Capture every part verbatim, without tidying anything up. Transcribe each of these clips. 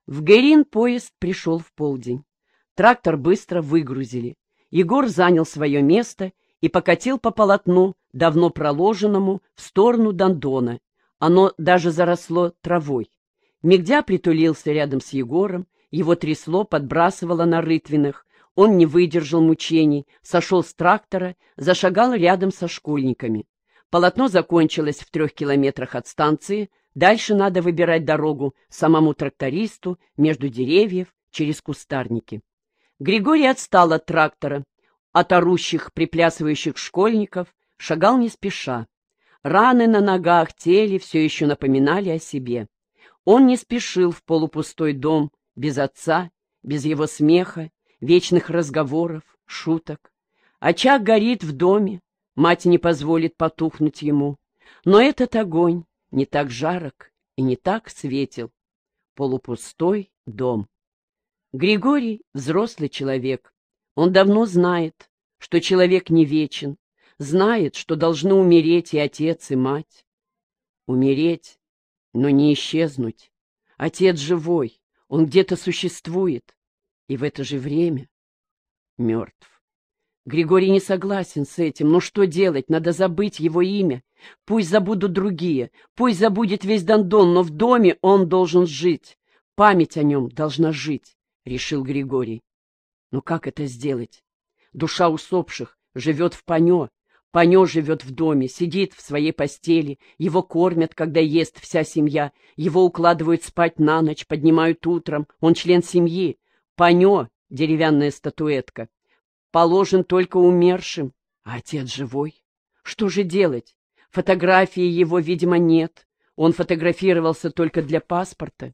В Гэрин поезд пришел в полдень. Трактор быстро выгрузили. Егор занял свое место и покатил по полотну, давно проложенному, в сторону Дондона. Оно даже заросло травой. Мигдя притулился рядом с Егором, его трясло, подбрасывало на рытвинах. Он не выдержал мучений, сошел с трактора, зашагал рядом со школьниками. Полотно закончилось в трех километрах от станции. Дальше надо выбирать дорогу самому трактористу между деревьев через кустарники. Григорий отстал от трактора, от орущих, приплясывающих школьников, шагал не спеша. Раны на ногах, теле все еще напоминали о себе. Он не спешил в полупустой дом, без отца, без его смеха, вечных разговоров, шуток. Очаг горит в доме, мать не позволит потухнуть ему. Но этот огонь не так жарок и не так светел. Полупустой дом. Григорий — взрослый человек. Он давно знает, что человек не вечен, знает, что должны умереть и отец, и мать. Умереть, но не исчезнуть. Отец живой, он где-то существует, и в это же время мертв. Григорий не согласен с этим, но что делать? Надо забыть его имя. Пусть забудут другие, пусть забудет весь Дондон, но в доме он должен жить. Память о нем должна жить, решил Григорий. Но как это сделать? Душа усопших живет в Панё. Панё живет в доме, сидит в своей постели, его кормят, когда ест вся семья, его укладывают спать на ночь, поднимают утром, он член семьи. Панё — деревянная статуэтка. Положен только умершим, а отец живой. Что же делать? Фотографии его, видимо, нет. Он фотографировался только для паспорта.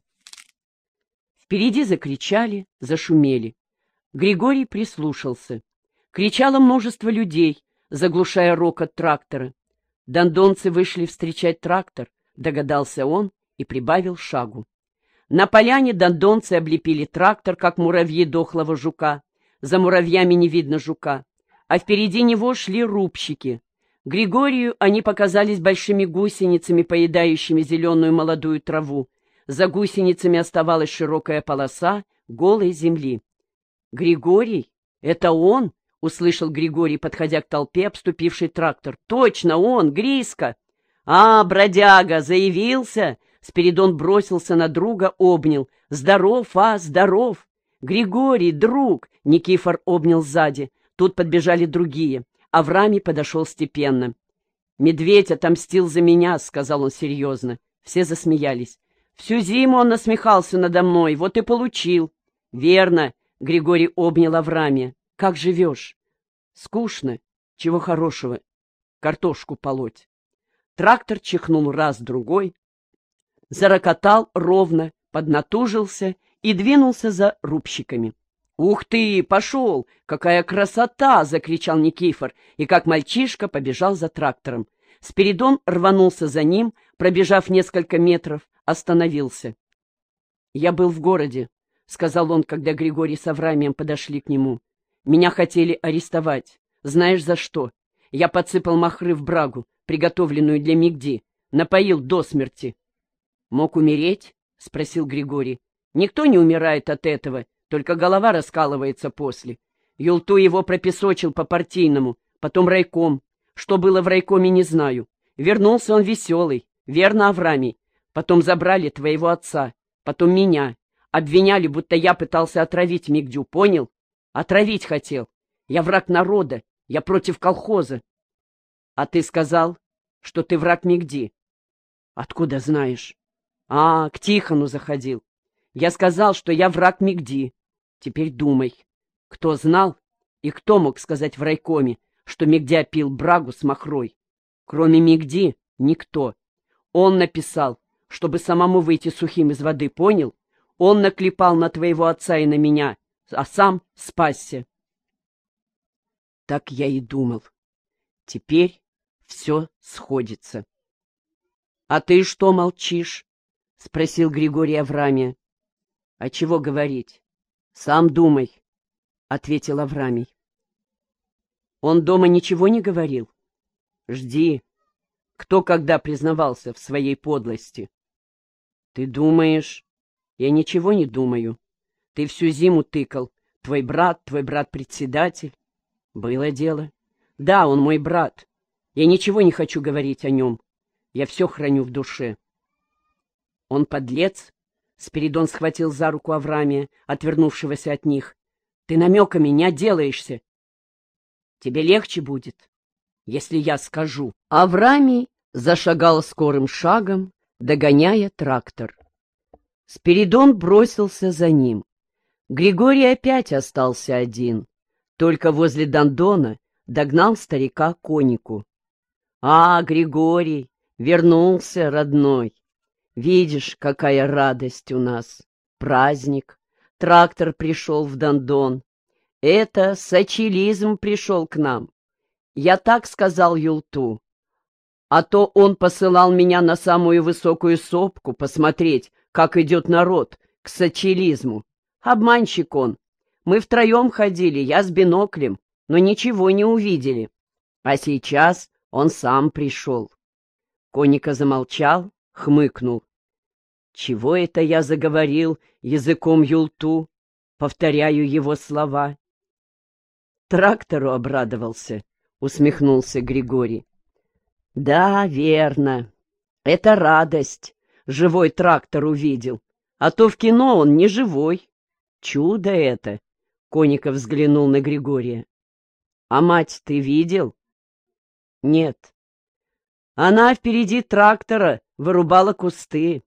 Впереди закричали, зашумели. Григорий прислушался. Кричало множество людей, заглушая рокот трактора. Дондонцы вышли встречать трактор, догадался он и прибавил шагу. На поляне дондонцы облепили трактор, как муравьи дохлого жука. За муравьями не видно жука, а впереди него шли рубщики. Григорию они показались большими гусеницами, поедающими зеленую молодую траву. За гусеницами оставалась широкая полоса голой земли. «Григорий? Это он?» — услышал Григорий, подходя к толпе, обступивший трактор. «Точно он, Гриска!» «А, бродяга, заявился!» Спиридон бросился на друга, обнял. «Здоров, а, здоров!» «Григорий, друг!» — Никифор обнял сзади. Тут подбежали другие. Аврамий подошел степенно. «Медведь отомстил за меня», — сказал он серьезно. Все засмеялись. «Всю зиму он насмехался надо мной, вот и получил». «Верно», — Григорий обнял Аврамия. «Как живешь?» «Скучно. Чего хорошего? Картошку полоть». Трактор чихнул раз-другой, зарокотал ровно, поднатужился и двинулся за рубщиками. «Ух ты, пошел! Какая красота!» — закричал Никифор, и как мальчишка побежал за трактором. Спиридон рванулся за ним, пробежав несколько метров, остановился. «Я был в городе», — сказал он, когда Григорий с Аврамием подошли к нему. «Меня хотели арестовать. Знаешь, за что? Я подсыпал махры в брагу, приготовленную для Мигди, напоил до смерти». «Мог умереть?» — спросил Григорий. «Никто не умирает от этого, только голова раскалывается после. Юлту его пропесочил по-партийному, потом райком. Что было в райкоме, не знаю. Вернулся он веселый, верно, Аврамий? Потом забрали твоего отца, потом меня. Обвиняли, будто я пытался отравить Мигдю, понял? Отравить хотел. Я враг народа, я против колхоза». «А ты сказал, что ты враг Мигди?» «Откуда знаешь?» «А, к Тихону заходил. Я сказал, что я враг Мигди. Теперь думай, кто знал и кто мог сказать в райкоме, что Мигдя пил брагу с махрой? Кроме Мигди никто. Он написал, чтобы самому выйти сухим из воды, понял? Он наклепал на твоего отца и на меня, а сам спасся». Так я и думал. Теперь все сходится. «А ты что молчишь?» — спросил Григорий Аврамия. «А чего говорить? Сам думай», — ответил Аврамий. «Он дома ничего не говорил? Жди. Кто когда признавался в своей подлости?» «Ты думаешь?» Я ничего не думаю. Ты всю зиму тыкал. Твой брат, твой брат-председатель. Было дело. Да, он мой брат. Я ничего не хочу говорить о нем. Я все храню в душе. Он подлец. Спиридон схватил за руку Аврамия, отвернувшегося от них. Ты намеками не отделаешься. Тебе легче будет, если я скажу. Аврамий зашагал скорым шагом, догоняя трактор. Спиридон бросился за ним. Григорий опять остался один. Только возле Дандона догнал старика Конику. — А, Григорий, вернулся, родной. Видишь, какая радость у нас. Праздник. Трактор пришел в Дандон. Это сочилизм пришел к нам. Я так сказал Юлту. А то он посылал меня на самую высокую сопку посмотреть, как идет народ к сочилизму. Обманщик он. Мы втроем ходили, я с биноклем, но ничего не увидели. А сейчас он сам пришел. Коника замолчал, хмыкнул. Чего это я заговорил языком Юлту? Повторяю его слова. Трактору обрадовался, усмехнулся Григорий. Да, верно. Это радость. Живой трактор увидел. А то в кино он не живой. Чудо это. Коников взглянул на Григория. А мать ты видел? Нет. Она впереди трактора вырубала кусты.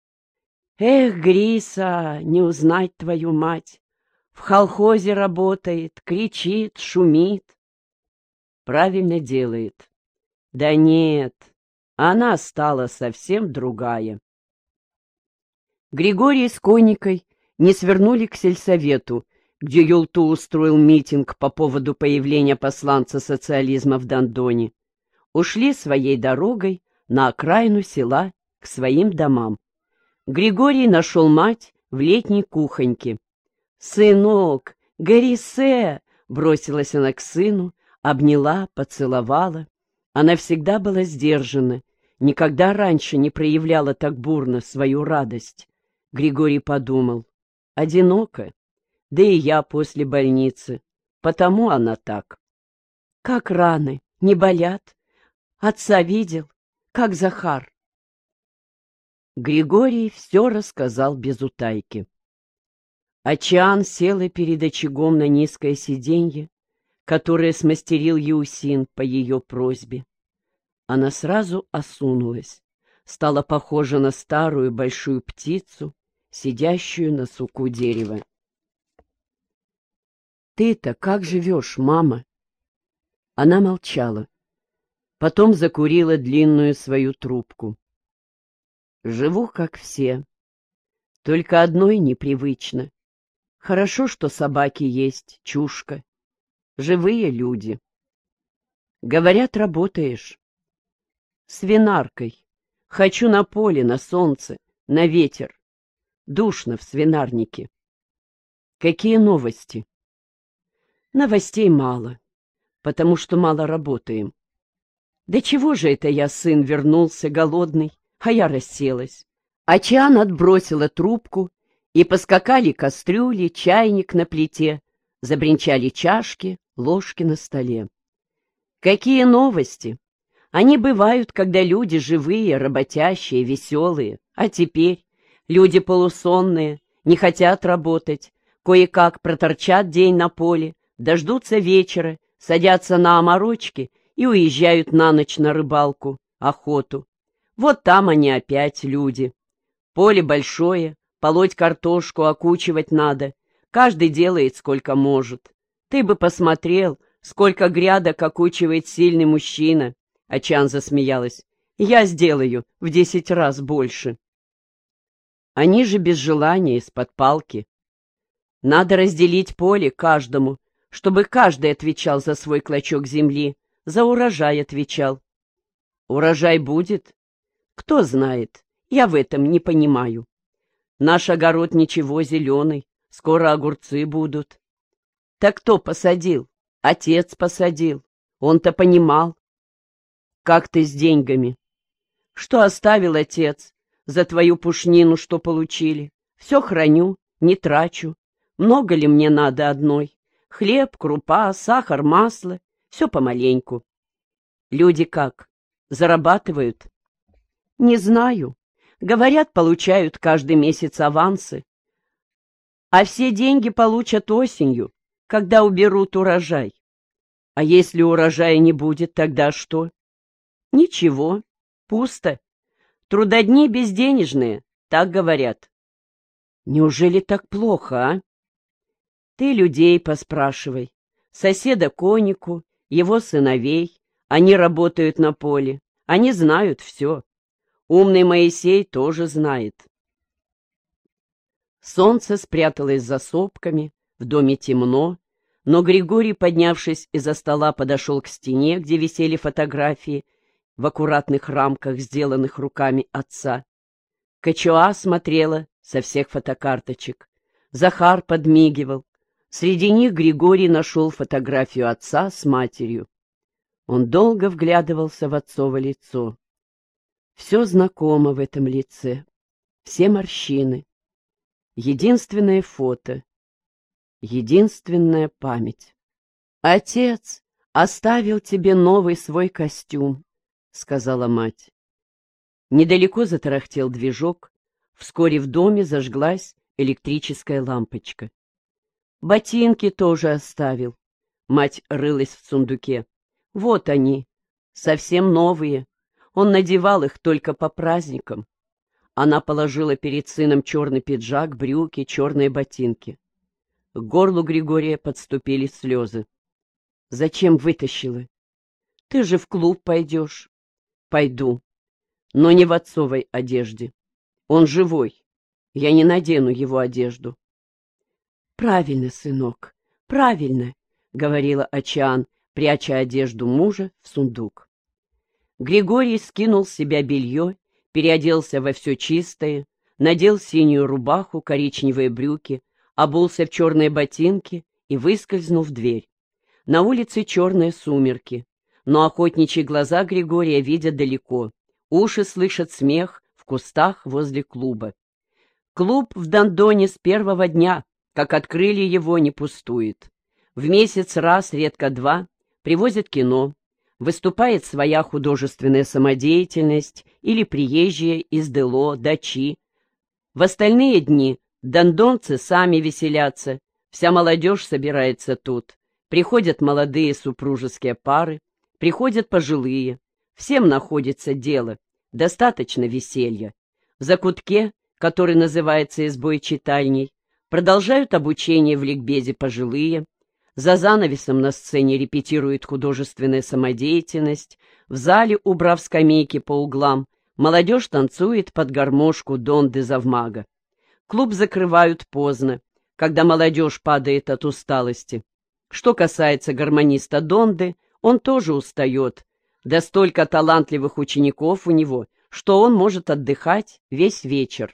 Эх, Гриса, не узнать твою мать. В колхозе работает, кричит, шумит. Правильно делает. Да нет, она стала совсем другая. Григорий с Коникой не свернули к сельсовету, где Юлту устроил митинг по поводу появления посланца социализма в Дандоне. Ушли своей дорогой на окраину села к своим домам. Григорий нашел мать в летней кухоньке. «Сынок, Горисе!» — бросилась она к сыну, обняла, поцеловала. Она всегда была сдержана, никогда раньше не проявляла так бурно свою радость. Григорий подумал, одиноко, да и я после больницы, потому она так. Как раны, не болят? Отца видел? Как Захар? Григорий все рассказал без утайки. Ачиан села перед очагом на низкое сиденье, которое смастерил Еусин по ее просьбе. Она сразу осунулась, стала похожа на старую большую птицу, сидящую на суку дерева. «Ты-то как живешь, мама?» Она молчала, потом закурила длинную свою трубку. «Живу, как все, только одной непривычно. Хорошо, что собаки есть, чушка. Живые люди. Говорят, работаешь. Свинаркой. Хочу на поле, на солнце, на ветер. Душно в свинарнике. Какие новости? Новостей мало, потому что мало работаем. Да чего же это я, сын, вернулся голодный, а я расселась? Ачиан отбросила трубку, и поскакали кастрюли, чайник на плите, забринчали чашки, ложки на столе. Какие новости? Они бывают, когда люди живые, работящие, веселые. А теперь люди полусонные, не хотят работать, кое-как проторчат день на поле, дождутся вечера, садятся на оморочки и уезжают на ночь на рыбалку, охоту. Вот там они опять люди. Поле большое, полоть картошку, окучивать надо. Каждый делает сколько может. Ты бы посмотрел, сколько грядок окучивает сильный мужчина. Ачан засмеялась. Я сделаю в десять раз больше. Они же без желания, из-под палки. Надо разделить поле каждому, чтобы каждый отвечал за свой клочок земли, за урожай отвечал. Урожай будет? Кто знает, я в этом не понимаю. Наш огород ничего, зеленый, скоро огурцы будут. Так кто посадил? Отец посадил. Он-то понимал. Как ты с деньгами? Что оставил отец за твою пушнину, что получили? Все храню, не трачу. Много ли мне надо одной? Хлеб, крупа, сахар, масло. Все помаленьку. Люди как? Зарабатывают? Не знаю. Говорят, получают каждый месяц авансы. А все деньги получат осенью, когда уберут урожай. А если урожая не будет, тогда что? Ничего, пусто. Трудодни безденежные, так говорят. Неужели так плохо, а? Ты людей поспрашивай. Соседа Конику, его сыновей. Они работают на поле. Они знают все. Умный Моисей тоже знает. Солнце спряталось за сопками, в доме темно, но Григорий, поднявшись из-за стола, подошел к стене, где висели фотографии в аккуратных рамках, сделанных руками отца. Качуа смотрела со всех фотокарточек. Захар подмигивал. Среди них Григорий нашел фотографию отца с матерью. Он долго вглядывался в отцово лицо. Все знакомо в этом лице, все морщины. Единственное фото, единственная память. «Отец оставил тебе новый свой костюм», — сказала мать. Недалеко затарахтел движок. Вскоре в доме зажглась электрическая лампочка. «Ботинки тоже оставил», — мать рылась в сундуке. «Вот они, совсем новые. Он надевал их только по праздникам». Она положила перед сыном черный пиджак, брюки, черные ботинки. К горлу Григория подступили слезы. «Зачем вытащила? Ты же в клуб пойдешь». «Пойду, но не в отцовой одежде. Он живой. Я не надену его одежду». «Правильно, сынок, правильно», — говорила Ачиан, пряча одежду мужа в сундук. Григорий скинул с себя белье, переоделся во все чистое, надел синюю рубаху, коричневые брюки, обулся в черные ботинки и выскользнул в дверь. На улице черные сумерки, но охотничьи глаза Григория видят далеко, уши слышат смех в кустах возле клуба. Клуб в Дондоне с первого дня, как открыли его, не пустует. В месяц раз, редко два, привозят кино, выступает своя художественная самодеятельность или приезжие из Дело, Дачи. В остальные дни дондонцы сами веселятся, вся молодежь собирается тут. Приходят молодые супружеские пары, приходят пожилые. Всем находится дело, достаточно веселья. В закутке, который называется избой читальней, продолжают обучение в ликбезе пожилые. За занавесом на сцене репетирует художественная самодеятельность, в зале, убрав скамейки по углам, молодежь танцует под гармошку Донды Завмага. Клуб закрывают поздно, когда молодежь падает от усталости. Что касается гармониста Донды, он тоже устает, да столько талантливых учеников у него, что он может отдыхать весь вечер.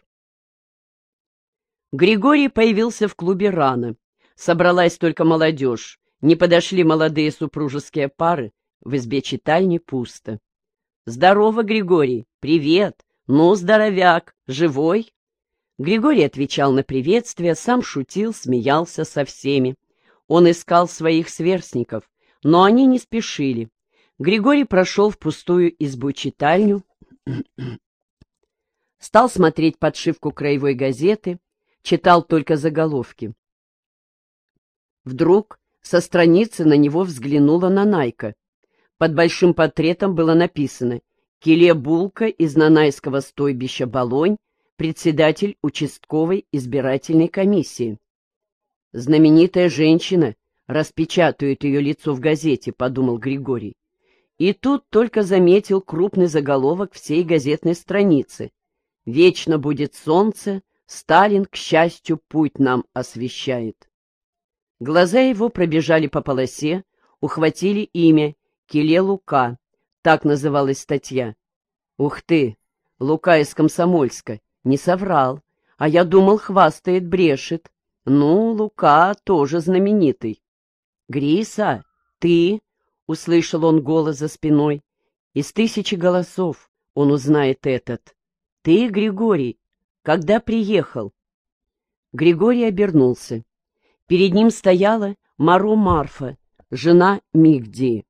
Григорий появился в клубе рано. Собралась только молодежь, не подошли молодые супружеские пары, в избе читальни пусто. «Здорово, Григорий! Привет! Ну, здоровяк, живой?» Григорий отвечал на приветствие, сам шутил, смеялся со всеми. Он искал своих сверстников, но они не спешили. Григорий прошел в пустую избу-читальню, стал смотреть подшивку краевой газеты, читал только заголовки. Вдруг со страницы на него взглянула Нанайка. Под большим портретом было написано «Киле Булка из Нанайского стойбища Болонь, председатель участковой избирательной комиссии». «Знаменитая женщина, распечатают ее лицо в газете», — подумал Григорий. И тут только заметил крупный заголовок всей газетной страницы. «Вечно будет солнце, Сталин, к счастью, путь нам освещает». Глаза его пробежали по полосе, ухватили имя Киле Лука, так называлась статья. «Ух ты, Лука из Комсомольска, не соврал, а я думал, хвастает, брешет. Ну, Лука тоже знаменитый». «Гриса, ты?» — услышал он голос за спиной. Из тысячи голосов он узнает этот. «Ты, Григорий, когда приехал?» Григорий обернулся. Перед ним стояла Маро Марфа, жена Мигдии.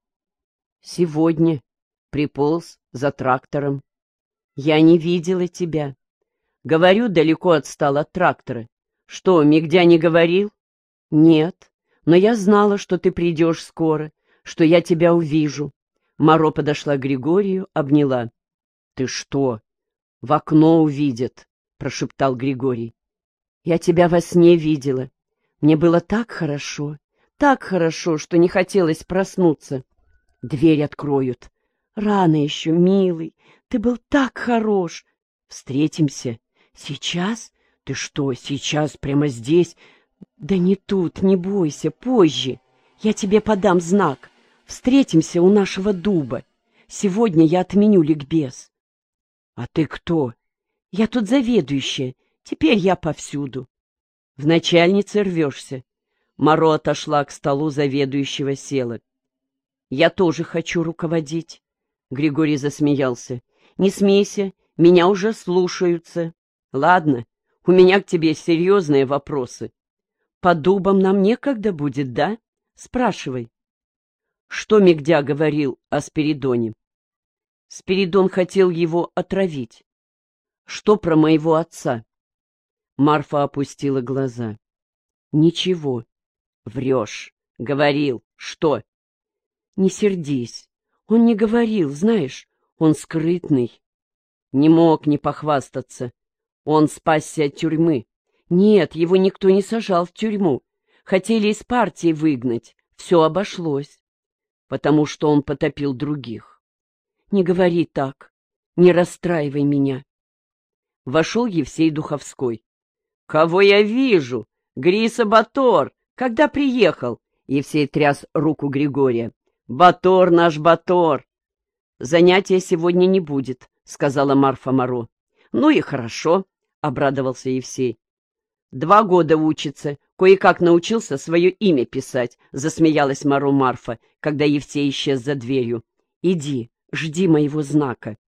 «Сегодня приполз за трактором. Я не видела тебя. Говорю, далеко отстал от трактора. Что, Мигдя не говорил?» «Нет, но я знала, что ты придешь скоро, что я тебя увижу». Маро подошла к Григорию, обняла. «Ты что, в окно увидят?» — прошептал Григорий. «Я тебя во сне видела. Мне было так хорошо, так хорошо, что не хотелось проснуться. Дверь откроют. Рано еще, милый, ты был так хорош. Встретимся. Сейчас? Ты что, сейчас, прямо здесь? Да не тут, не бойся, позже. Я тебе подам знак. Встретимся у нашего дуба. Сегодня я отменю ликбез». «А ты кто?» «Я тут заведующая. Теперь я повсюду». «В начальнице рвешься». Маро отошла к столу заведующего, села. «Я тоже хочу руководить». Григорий засмеялся. «Не смейся, меня уже слушаются. Ладно, у меня к тебе серьезные вопросы. По дубам нам некогда будет, да? Спрашивай». Что Мигдя говорил о Спиридоне? Спиридон хотел его отравить. Что про моего отца? Марфа опустила глаза. Ничего. Врешь. Говорил. Что? Не сердись. Он не говорил, знаешь, он скрытный. Не мог не похвастаться. Он спасся от тюрьмы. Нет, его никто не сажал в тюрьму. Хотели из партии выгнать. Все обошлось. Потому что он потопил других. Не говори так. Не расстраивай меня. Вошел Евсей Духовской. «Кого я вижу? Гриса Батор! Когда приехал?» Евсей тряс руку Григория. «Батор наш Батор!» «Занятия сегодня не будет», — сказала Марфа Маро. «Ну и хорошо», — обрадовался Евсей. «Два года учится, кое-как научился свое имя писать», — засмеялась Маро Марфа, когда Евсей исчез за дверью. «Иди, жди моего знака».